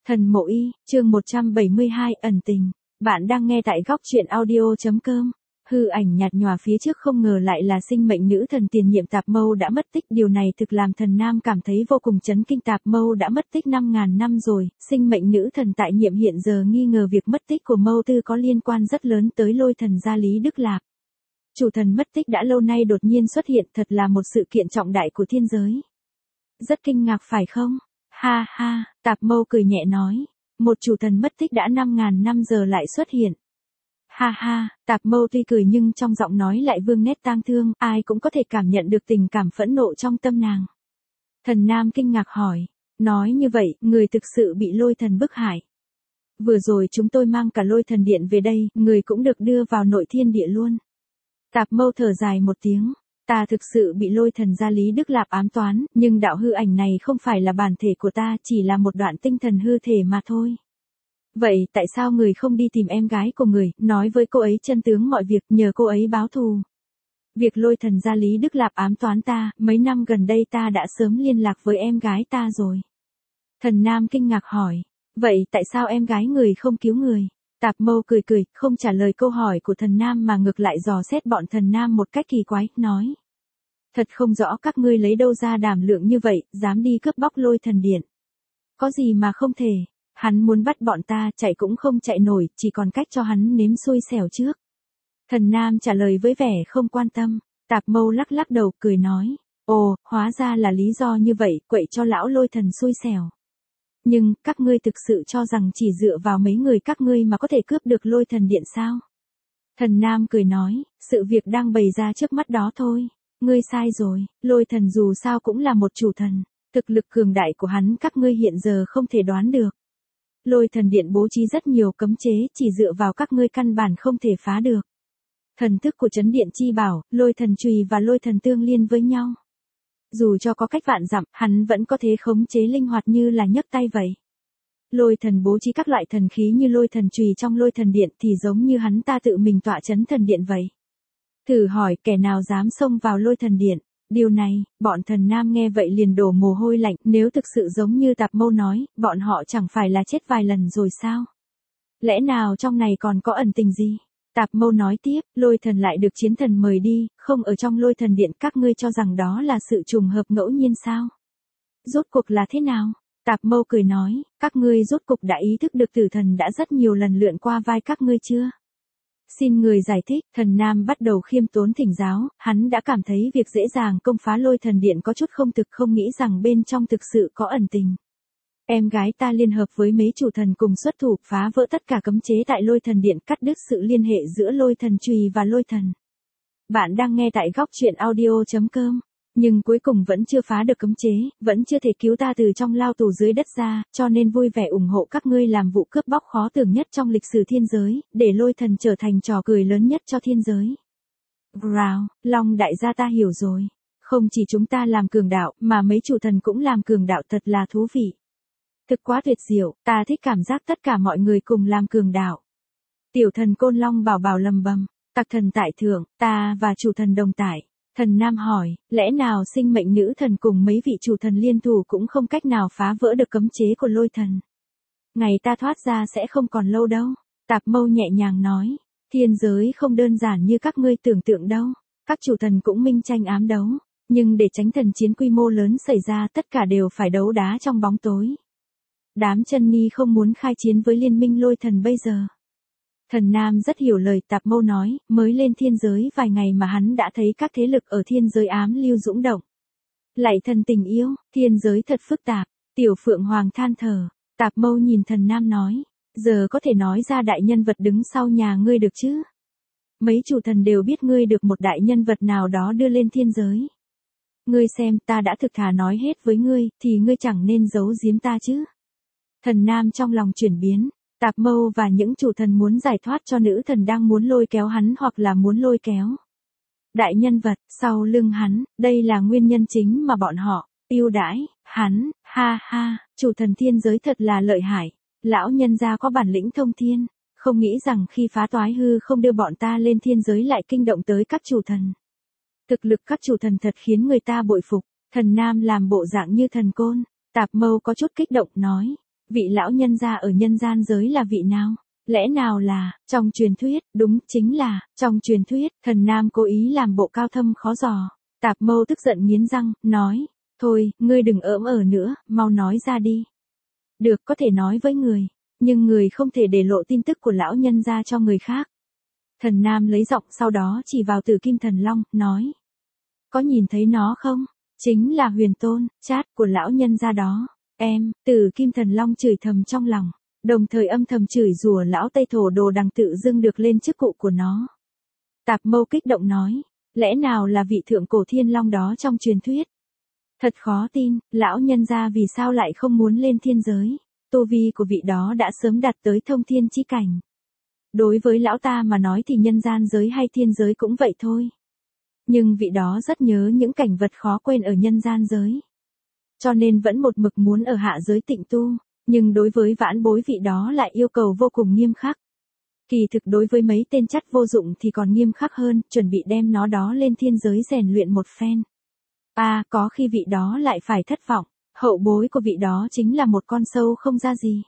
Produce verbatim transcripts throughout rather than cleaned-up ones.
Thần Mộ Y, chương một trăm bảy mươi hai, ẩn tình. Bạn đang nghe tại góc truyện audio.com. Hư ảnh nhạt nhòa phía trước không ngờ lại là sinh mệnh nữ thần tiền nhiệm Tạp Mâu đã mất tích. Điều này thực làm Thần Nam cảm thấy vô cùng chấn kinh. Tạp Mâu đã mất tích năm ngàn năm rồi, sinh mệnh nữ thần tại nhiệm hiện giờ nghi ngờ việc mất tích của Mâu Tư có liên quan rất lớn tới lôi thần gia Lý Đức Lạp. Chủ thần mất tích đã lâu nay đột nhiên xuất hiện, thật là một sự kiện trọng đại của thiên giới. Rất kinh ngạc phải không? Ha ha, Tạp Mâu cười nhẹ nói, một chủ thần mất tích đã năm ngàn năm giờ lại xuất hiện. Ha ha, Tạp Mâu tuy cười nhưng trong giọng nói lại vương nét tang thương, ai cũng có thể cảm nhận được tình cảm phẫn nộ trong tâm nàng. Thần Nam kinh ngạc hỏi, nói như vậy, người thực sự bị lôi thần bức hại. Vừa rồi chúng tôi mang cả lôi thần điện về đây, người cũng được đưa vào nội thiên địa luôn. Tạp Mâu thở dài một tiếng. Ta thực sự bị lôi thần gia Lý Đức Lạp ám toán, nhưng đạo hư ảnh này không phải là bản thể của ta, chỉ là một đoạn tinh thần hư thể mà thôi. Vậy tại sao người không đi tìm em gái của người, nói với cô ấy chân tướng mọi việc, nhờ cô ấy báo thù? Việc lôi thần gia Lý Đức Lạp ám toán ta, mấy năm gần đây ta đã sớm liên lạc với em gái ta rồi. Thần Nam kinh ngạc hỏi, vậy tại sao em gái người không cứu người? Tạp Mâu cười cười, không trả lời câu hỏi của Thần Nam mà ngược lại dò xét bọn Thần Nam một cách kỳ quái, nói. Thật không rõ các ngươi lấy đâu ra đảm lượng như vậy, dám đi cướp bóc lôi thần điện. Có gì mà không thể, hắn muốn bắt bọn ta chạy cũng không chạy nổi, chỉ còn cách cho hắn nếm xui xẻo trước. Thần Nam trả lời với vẻ không quan tâm, Tạp Mâu lắc lắc đầu cười nói, ồ, hóa ra là lý do như vậy, quậy cho lão lôi thần xui xẻo. Nhưng, các ngươi thực sự cho rằng chỉ dựa vào mấy người các ngươi mà có thể cướp được lôi thần điện sao? Thần Nam cười nói, sự việc đang bày ra trước mắt đó thôi. Ngươi sai rồi, lôi thần dù sao cũng là một chủ thần. Thực lực cường đại của hắn các ngươi hiện giờ không thể đoán được. Lôi thần điện bố trí rất nhiều cấm chế, chỉ dựa vào các ngươi căn bản không thể phá được. Thần thức của Chấn Điện chi bảo, lôi thần chùy và lôi thần tương liên với nhau. Dù cho có cách vạn dặm, hắn vẫn có thể khống chế linh hoạt như là nhấc tay vậy. Lôi thần bố trí các loại thần khí như lôi thần chùy trong lôi thần điện thì giống như hắn ta tự mình tọa chấn thần điện vậy. Thử hỏi kẻ nào dám xông vào lôi thần điện? Điều này, bọn Thần Nam nghe vậy liền đổ mồ hôi lạnh, nếu thực sự giống như Tạp Mâu nói, bọn họ chẳng phải là chết vài lần rồi sao? Lẽ nào trong này còn có ẩn tình gì? Tạp Mâu nói tiếp, lôi thần lại được chiến thần mời đi, không ở trong lôi thần điện, các ngươi cho rằng đó là sự trùng hợp ngẫu nhiên sao? Rốt cuộc là thế nào? Tạp Mâu cười nói, các ngươi rốt cục đã ý thức được tử thần đã rất nhiều lần lượn qua vai các ngươi chưa? Xin người giải thích, Thần Nam bắt đầu khiêm tốn thỉnh giáo, hắn đã cảm thấy việc dễ dàng công phá lôi thần điện có chút không thực, không nghĩ rằng bên trong thực sự có ẩn tình. Em gái ta liên hợp với mấy chủ thần cùng xuất thủ phá vỡ tất cả cấm chế tại lôi thần điện, cắt đứt sự liên hệ giữa lôi thần chùy và lôi thần. Bạn đang nghe tại góc truyện audio.com. Nhưng cuối cùng vẫn chưa phá được cấm chế, vẫn chưa thể cứu ta từ trong lao tù dưới đất ra, cho nên vui vẻ ủng hộ các ngươi làm vụ cướp bóc khó tưởng nhất trong lịch sử thiên giới, để lôi thần trở thành trò cười lớn nhất cho thiên giới. Wow, Long đại gia ta hiểu rồi. Không chỉ chúng ta làm cường đạo, mà mấy chủ thần cũng làm cường đạo, thật là thú vị. Thực quá tuyệt diệu, ta thích cảm giác tất cả mọi người cùng làm cường đạo. Tiểu thần Côn Long bảo bảo lầm bầm, tặc thần tại thượng, ta và chủ thần đồng tại. Thần Nam hỏi, lẽ nào sinh mệnh nữ thần cùng mấy vị chủ thần liên thủ cũng không cách nào phá vỡ được cấm chế của lôi thần? Ngày ta thoát ra sẽ không còn lâu đâu. Tạp Mâu nhẹ nhàng nói, thiên giới không đơn giản như các ngươi tưởng tượng đâu. Các chủ thần cũng minh tranh ám đấu, nhưng để tránh thần chiến quy mô lớn xảy ra tất cả đều phải đấu đá trong bóng tối. Đám chân ni không muốn khai chiến với liên minh lôi thần bây giờ. Thần Nam rất hiểu lời Tạp Mâu nói, mới lên thiên giới vài ngày mà hắn đã thấy các thế lực ở thiên giới ám lưu dũng động. Lạy thần tình yêu, thiên giới thật phức tạp, Tiểu Phượng Hoàng than thở. Tạp Mâu nhìn Thần Nam nói, giờ có thể nói ra đại nhân vật đứng sau nhà ngươi được chứ? Mấy chủ thần đều biết ngươi được một đại nhân vật nào đó đưa lên thiên giới. Ngươi xem, ta đã thực thà nói hết với ngươi, thì ngươi chẳng nên giấu giếm ta chứ? Thần Nam trong lòng chuyển biến. Tạp Mâu và những chủ thần muốn giải thoát cho nữ thần đang muốn lôi kéo hắn hoặc là muốn lôi kéo. Đại nhân vật, sau lưng hắn, đây là nguyên nhân chính mà bọn họ, ưu đãi, hắn, ha ha, chủ thần thiên giới thật là lợi hại. Lão nhân gia có bản lĩnh thông thiên, không nghĩ rằng khi phá toái hư không đưa bọn ta lên thiên giới lại kinh động tới các chủ thần. Thực lực các chủ thần thật khiến người ta bội phục, Thần Nam làm bộ dạng như thần côn, Tạp Mâu có chút kích động nói. Vị lão nhân gia ở nhân gian giới là vị nào? Lẽ nào là, trong truyền thuyết, đúng, chính là, trong truyền thuyết, thần nam cố ý làm bộ cao thâm khó dò. Tạp Mâu tức giận nghiến răng, nói, thôi, ngươi đừng ỡm ở nữa, mau nói ra đi. Được, có thể nói với người, nhưng người không thể để lộ tin tức của lão nhân gia cho người khác. Thần nam lấy giọng sau đó chỉ vào Tử Kim Thần Long, nói. Có nhìn thấy nó không? Chính là Huyền Tôn, chát của lão nhân gia đó. Em, Tử Kim Thần Long chửi thầm trong lòng, đồng thời âm thầm chửi rủa lão Tây Thổ Đồ Đằng tự dưng được lên chức cụ của nó. Tạp Mâu kích động nói, lẽ nào là vị thượng cổ thiên long đó trong truyền thuyết? Thật khó tin, lão nhân gia vì sao lại không muốn lên thiên giới? Tu vi của vị đó đã sớm đạt tới thông thiên chí cảnh. Đối với lão ta mà nói thì nhân gian giới hay thiên giới cũng vậy thôi. Nhưng vị đó rất nhớ những cảnh vật khó quên ở nhân gian giới. Cho nên vẫn một mực muốn ở hạ giới tịnh tu, nhưng đối với vãn bối vị đó lại yêu cầu vô cùng nghiêm khắc. Kỳ thực đối với mấy tên chắt vô dụng thì còn nghiêm khắc hơn, chuẩn bị đem nó đó lên thiên giới rèn luyện một phen. À, có khi vị đó lại phải thất vọng, hậu bối của vị đó chính là một con sâu không ra gì.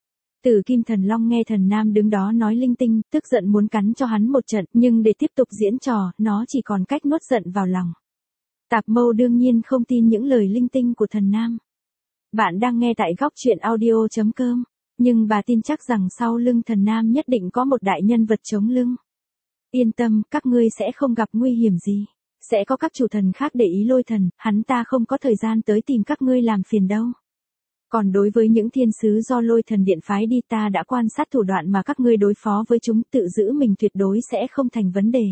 Tử Kim Thần Long nghe thần nam đứng đó nói linh tinh, tức giận muốn cắn cho hắn một trận, nhưng để tiếp tục diễn trò, nó chỉ còn cách nuốt giận vào lòng. Tạp Mâu đương nhiên không tin những lời linh tinh của thần nam. Bạn đang nghe tại góc truyện audio chấm com, nhưng bà tin chắc rằng sau lưng thần nam nhất định có một đại nhân vật chống lưng. Yên tâm, các ngươi sẽ không gặp nguy hiểm gì. Sẽ có các chủ thần khác để ý Lôi Thần, hắn ta không có thời gian tới tìm các ngươi làm phiền đâu. Còn đối với những thiên sứ do Lôi Thần điện phái đi, ta đã quan sát thủ đoạn mà các ngươi đối phó với chúng, tự giữ mình tuyệt đối sẽ không thành vấn đề.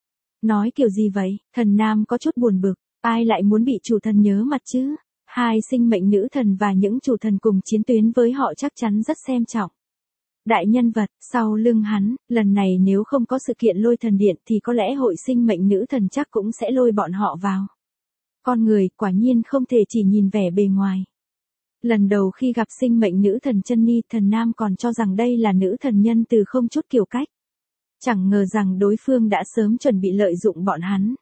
Nói kiểu gì vậy? Thần nam có chút buồn bực, ai lại muốn bị chủ thần nhớ mặt chứ? Hai sinh mệnh nữ thần và những chủ thần cùng chiến tuyến với họ chắc chắn rất xem trọng. Đại nhân vật, sau lưng hắn, lần này nếu không có sự kiện Lôi Thần điện thì có lẽ hội sinh mệnh nữ thần chắc cũng sẽ lôi bọn họ vào. Con người, quả nhiên không thể chỉ nhìn vẻ bề ngoài. Lần đầu khi gặp sinh mệnh nữ thần chân ni, thần nam còn cho rằng đây là nữ thần nhân từ không chút kiểu cách. Chẳng ngờ rằng đối phương đã sớm chuẩn bị lợi dụng bọn hắn.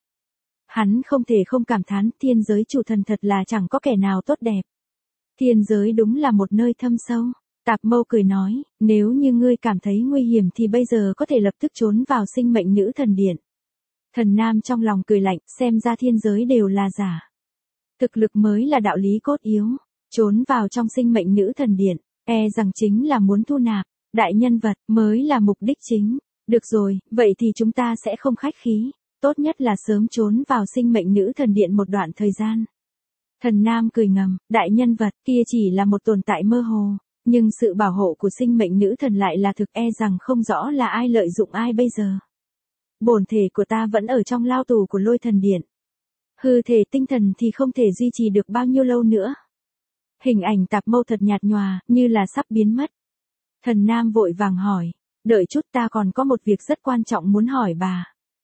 Hắn không thể không cảm thán, thiên giới chủ thần thật là chẳng có kẻ nào tốt đẹp. Thiên giới đúng là một nơi thâm sâu. Tạp Mâu cười nói, nếu như ngươi cảm thấy nguy hiểm thì bây giờ có thể lập tức trốn vào sinh mệnh nữ thần điện. Thần nam trong lòng cười lạnh, xem ra thiên giới đều là giả. Thực lực mới là đạo lý cốt yếu. Trốn vào trong sinh mệnh nữ thần điện, e rằng chính là muốn thu nạp, đại nhân vật mới là mục đích chính. Được rồi, vậy thì chúng ta sẽ không khách khí. Tốt nhất là sớm trốn vào sinh mệnh nữ thần điện một đoạn thời gian. Thần nam cười ngầm, đại nhân vật kia chỉ là một tồn tại mơ hồ. Nhưng sự bảo hộ của sinh mệnh nữ thần lại là thực, e rằng không rõ là ai lợi dụng ai bây giờ. Bổn thể của ta vẫn ở trong lao tù của Lôi Thần điện. Hư thể tinh thần thì không thể duy trì được bao nhiêu lâu nữa. Hình ảnh Tạp Mâu thật nhạt nhòa, như là sắp biến mất. Thần nam vội vàng hỏi, đợi chút, ta còn có một việc rất quan trọng muốn hỏi bà.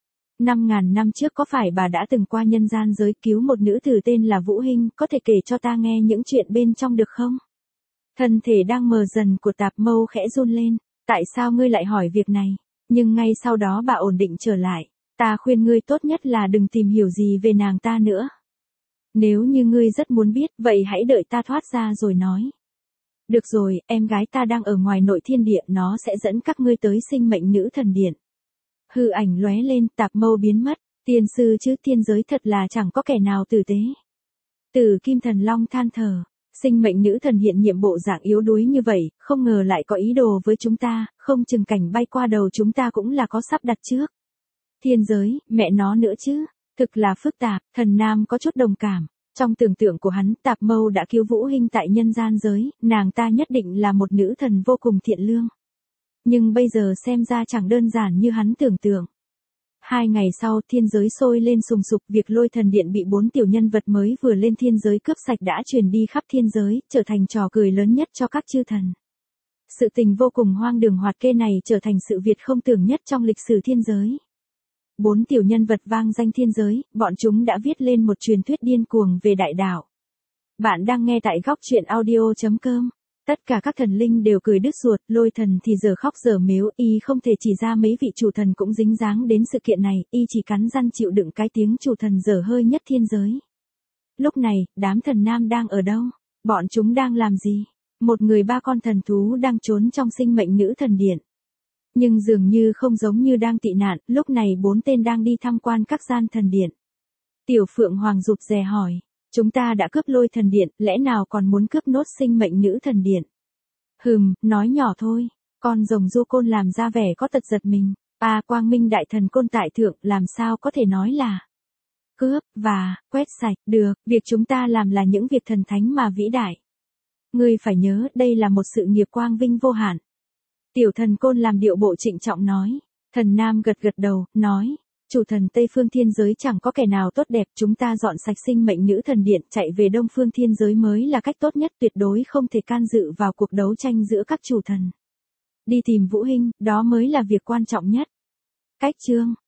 Năm ngàn năm trước có phải bà đã từng qua nhân gian giới cứu một nữ tử tên là Vũ Hinh, có thể kể cho ta nghe những chuyện bên trong được không? Thân thể đang mờ dần của Tạp Mâu khẽ run lên, tại sao ngươi lại hỏi việc này? Nhưng ngay sau đó bà ổn định trở lại, ta khuyên ngươi tốt nhất là đừng tìm hiểu gì về nàng ta nữa. Nếu như ngươi rất muốn biết, vậy hãy đợi ta thoát ra rồi nói. Được rồi, em gái ta đang ở ngoài nội thiên địa, nó sẽ dẫn các ngươi tới sinh mệnh nữ thần điện. Hư ảnh lóe lên, Tạp Mâu biến mất, tiên sư chứ, thiên giới thật là chẳng có kẻ nào tử tế. Tử Kim Thần Long than thở. Sinh mệnh nữ thần hiện nhiệm bộ dạng yếu đuối như vậy, không ngờ lại có ý đồ với chúng ta, không chừng cảnh bay qua đầu chúng ta cũng là có sắp đặt trước. Thiên giới, mẹ nó nữa chứ, thực là phức tạp, thần nam có chút đồng cảm. Trong tưởng tượng của hắn, Tạp Mâu đã cứu Vũ Hinh tại nhân gian giới, nàng ta nhất định là một nữ thần vô cùng thiện lương. Nhưng bây giờ xem ra chẳng đơn giản như hắn tưởng tượng. Hai ngày sau, thiên giới sôi lên sùng sục, việc Lôi Thần điện bị bốn tiểu nhân vật mới vừa lên thiên giới cướp sạch đã truyền đi khắp thiên giới, trở thành trò cười lớn nhất cho các chư thần. Sự tình vô cùng hoang đường hoạt kê này trở thành sự việc không tưởng nhất trong lịch sử thiên giới. Bốn tiểu nhân vật vang danh thiên giới, bọn chúng đã viết lên một truyền thuyết điên cuồng về đại đạo. Bạn đang nghe tại góc truyện audio chấm com. Tất cả các thần linh đều cười đứt ruột, Lôi Thần thì giờ khóc giờ mếu, y không thể chỉ ra mấy vị chủ thần cũng dính dáng đến sự kiện này, y chỉ cắn răng chịu đựng cái tiếng chủ thần dở hơi nhất thiên giới. Lúc này, đám thần nam đang ở đâu? Bọn chúng đang làm gì? Một người ba con thần thú đang trốn trong sinh mệnh nữ thần điện. Nhưng dường như không giống như đang tị nạn, lúc này bốn tên đang đi tham quan các gian thần điện. Tiểu Phượng Hoàng rụt rè hỏi, chúng ta đã cướp lôi thần điện, lẽ nào còn muốn cướp nốt sinh mệnh nữ thần điện? Hừm, nói nhỏ thôi, con rồng du côn làm ra vẻ có tật giật mình. À, quang minh đại thần côn tại thượng, làm sao có thể nói là cướp, và, quét sạch, được, việc chúng ta làm là những việc thần thánh mà vĩ đại. Ngươi phải nhớ, đây là một sự nghiệp quang vinh vô hạn. Tiểu thần côn làm điệu bộ trịnh trọng nói. Thần nam gật gật đầu, nói, chủ thần Tây Phương Thiên Giới chẳng có kẻ nào tốt đẹp, chúng ta dọn sạch sinh mệnh nữ thần điện, chạy về Đông Phương Thiên Giới mới là cách tốt nhất, tuyệt đối không thể can dự vào cuộc đấu tranh giữa các chủ thần. Đi tìm Vũ Hinh, đó mới là việc quan trọng nhất. Cách chương